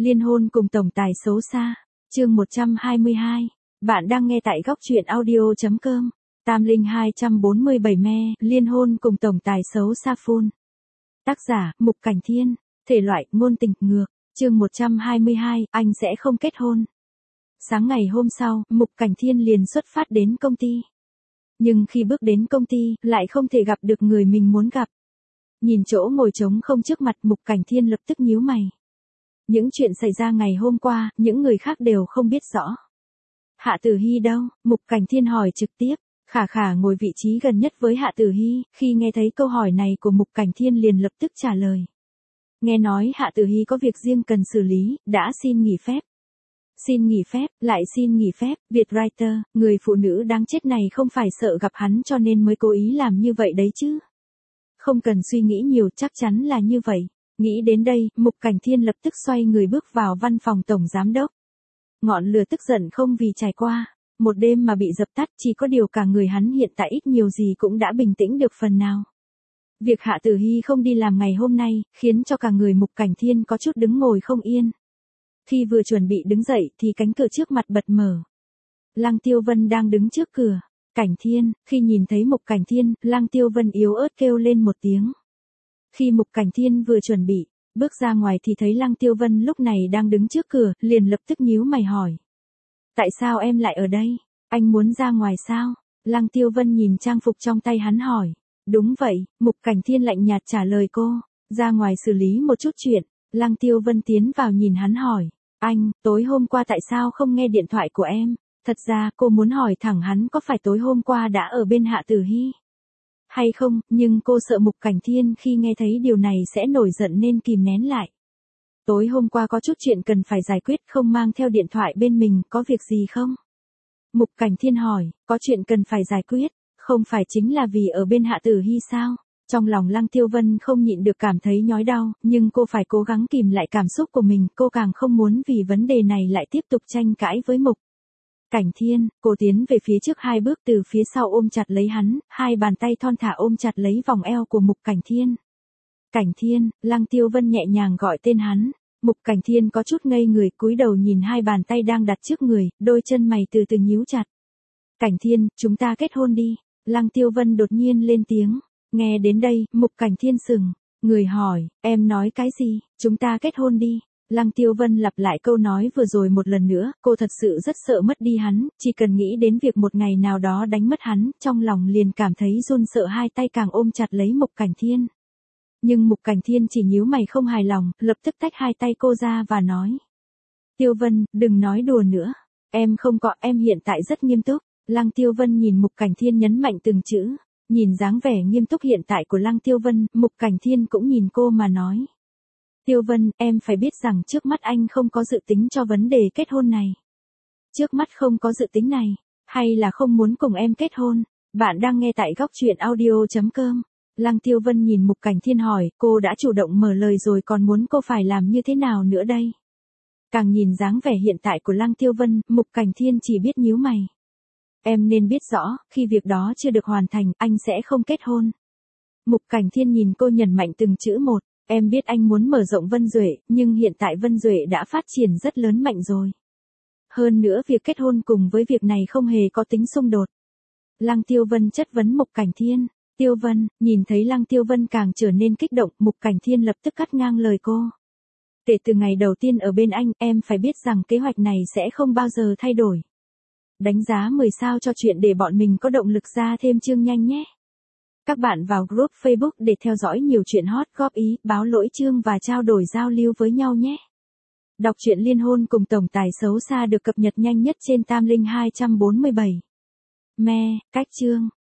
Liên hôn cùng tổng tài xấu xa. Chương 122. Bạn đang nghe tại góc truyện audio.com. Tam Linh 247 me, liên hôn cùng tổng tài xấu xa full. Tác giả, Mục Cảnh Thiên. Thể loại, ngôn tình, ngược. Chương 122, anh sẽ không kết hôn. Sáng ngày hôm sau, Mục Cảnh Thiên liền xuất phát đến công ty. Nhưng khi bước đến công ty, lại không thể gặp được người mình muốn gặp. Nhìn chỗ ngồi trống không trước mặt, Mục Cảnh Thiên lập tức nhíu mày. Những chuyện xảy ra ngày hôm qua, những người khác đều không biết rõ. Hạ Tử Hy đâu? Mục Cảnh Thiên hỏi trực tiếp. Khả Khả ngồi vị trí gần nhất với Hạ Tử Hy, khi nghe thấy câu hỏi này của Mục Cảnh Thiên liền lập tức trả lời. Nghe nói Hạ Tử Hy có việc riêng cần xử lý, đã xin nghỉ phép. Xin nghỉ phép, lại xin nghỉ phép, Vietwriter, người phụ nữ đáng chết này không phải sợ gặp hắn cho nên mới cố ý làm như vậy đấy chứ. Không cần suy nghĩ nhiều, chắc chắn là như vậy. Nghĩ đến đây, Mục Cảnh Thiên lập tức xoay người bước vào văn phòng tổng giám đốc. Ngọn lửa tức giận không vì trải qua, một đêm mà bị dập tắt, chỉ có điều cả người hắn hiện tại ít nhiều gì cũng đã bình tĩnh được phần nào. Việc Hạ Tử Hy không đi làm ngày hôm nay, khiến cho cả người Mục Cảnh Thiên có chút đứng ngồi không yên. Khi vừa chuẩn bị đứng dậy thì cánh cửa trước mặt bật mở. Lăng Tiêu Vân đang đứng trước cửa. Cảnh Thiên, khi nhìn thấy Mục Cảnh Thiên, Lăng Tiêu Vân yếu ớt kêu lên một tiếng. Khi Mục Cảnh Thiên vừa chuẩn bị bước ra ngoài thì thấy Lăng Tiêu Vân lúc này đang đứng trước cửa, liền lập tức nhíu mày hỏi. Tại sao em lại ở đây? Anh muốn ra ngoài sao? Lăng Tiêu Vân nhìn trang phục trong tay hắn hỏi. Đúng vậy, Mục Cảnh Thiên lạnh nhạt trả lời cô. Ra ngoài xử lý một chút chuyện. Lăng Tiêu Vân tiến vào nhìn hắn hỏi. Anh, tối hôm qua tại sao không nghe điện thoại của em? Thật ra cô muốn hỏi thẳng hắn có phải tối hôm qua đã ở bên Hạ Tử Hy hay không, nhưng cô sợ Mục Cảnh Thiên khi nghe thấy điều này sẽ nổi giận nên kìm nén lại. Tối hôm qua có chút chuyện cần phải giải quyết, không mang theo điện thoại bên mình, có việc gì không? Mục Cảnh Thiên hỏi, có chuyện cần phải giải quyết, không phải chính là vì ở bên Hạ Tử Hy sao? Trong lòng Lăng Tiêu Vân không nhịn được cảm thấy nhói đau, nhưng cô phải cố gắng kìm lại cảm xúc của mình, cô càng không muốn vì vấn đề này lại tiếp tục tranh cãi với Mục Cảnh Thiên. Cô tiến về phía trước 2 bước, từ phía sau ôm chặt lấy hắn, 2 bàn tay thon thả ôm chặt lấy vòng eo của Mục Cảnh Thiên. Cảnh Thiên, Lăng Tiêu Vân nhẹ nhàng gọi tên hắn. Mục Cảnh Thiên có chút ngây người, cúi đầu nhìn 2 bàn tay đang đặt trước người, đôi chân mày từ từ nhíu chặt. Cảnh Thiên, chúng ta kết hôn đi. Lăng Tiêu Vân đột nhiên lên tiếng. Nghe đến đây, Mục Cảnh Thiên sừng người hỏi, em nói cái gì? Chúng ta kết hôn đi. Lăng Tiêu Vân lặp lại câu nói vừa rồi một lần nữa, cô thật sự rất sợ mất đi hắn, chỉ cần nghĩ đến việc một ngày nào đó đánh mất hắn, trong lòng liền cảm thấy run sợ, 2 tay càng ôm chặt lấy Mục Cảnh Thiên. Nhưng Mục Cảnh Thiên chỉ nhíu mày không hài lòng, lập tức tách 2 tay cô ra và nói. Tiêu Vân, đừng nói đùa nữa. Em không có, em hiện tại rất nghiêm túc. Lăng Tiêu Vân nhìn Mục Cảnh Thiên nhấn mạnh từng chữ. Nhìn dáng vẻ nghiêm túc hiện tại của Lăng Tiêu Vân, Mục Cảnh Thiên cũng nhìn cô mà nói. Tiêu Vân, em phải biết rằng trước mắt anh không có dự tính cho vấn đề kết hôn này. Trước mắt không có dự tính này, hay là không muốn cùng em kết hôn? Bạn đang nghe tại góc truyện audio.com. Lăng Tiêu Vân nhìn Mục Cảnh Thiên hỏi, cô đã chủ động mở lời rồi còn muốn cô phải làm như thế nào nữa đây? Càng nhìn dáng vẻ hiện tại của Lăng Tiêu Vân, Mục Cảnh Thiên chỉ biết nhíu mày. Em nên biết rõ, khi việc đó chưa được hoàn thành, anh sẽ không kết hôn. Mục Cảnh Thiên nhìn cô nhấn mạnh từng chữ một. Em biết anh muốn mở rộng Vân Duệ, nhưng hiện tại Vân Duệ đã phát triển rất lớn mạnh rồi. Hơn nữa việc kết hôn cùng với việc này không hề có tính xung đột. Lăng Tiêu Vân chất vấn Mục Cảnh Thiên. Tiêu Vân, nhìn thấy Lăng Tiêu Vân càng trở nên kích động, Mục Cảnh Thiên lập tức cắt ngang lời cô. Kể từ ngày đầu tiên ở bên anh, em phải biết rằng kế hoạch này sẽ không bao giờ thay đổi. Đánh giá 10 sao cho chuyện để bọn mình có động lực ra thêm chương nhanh nhé. Các bạn vào group Facebook để theo dõi nhiều chuyện hot, góp ý, báo lỗi chương và trao đổi giao lưu với nhau nhé. Đọc truyện liên hôn cùng tổng tài xấu xa được cập nhật nhanh nhất trên Tam Linh 247. Me, cách chương.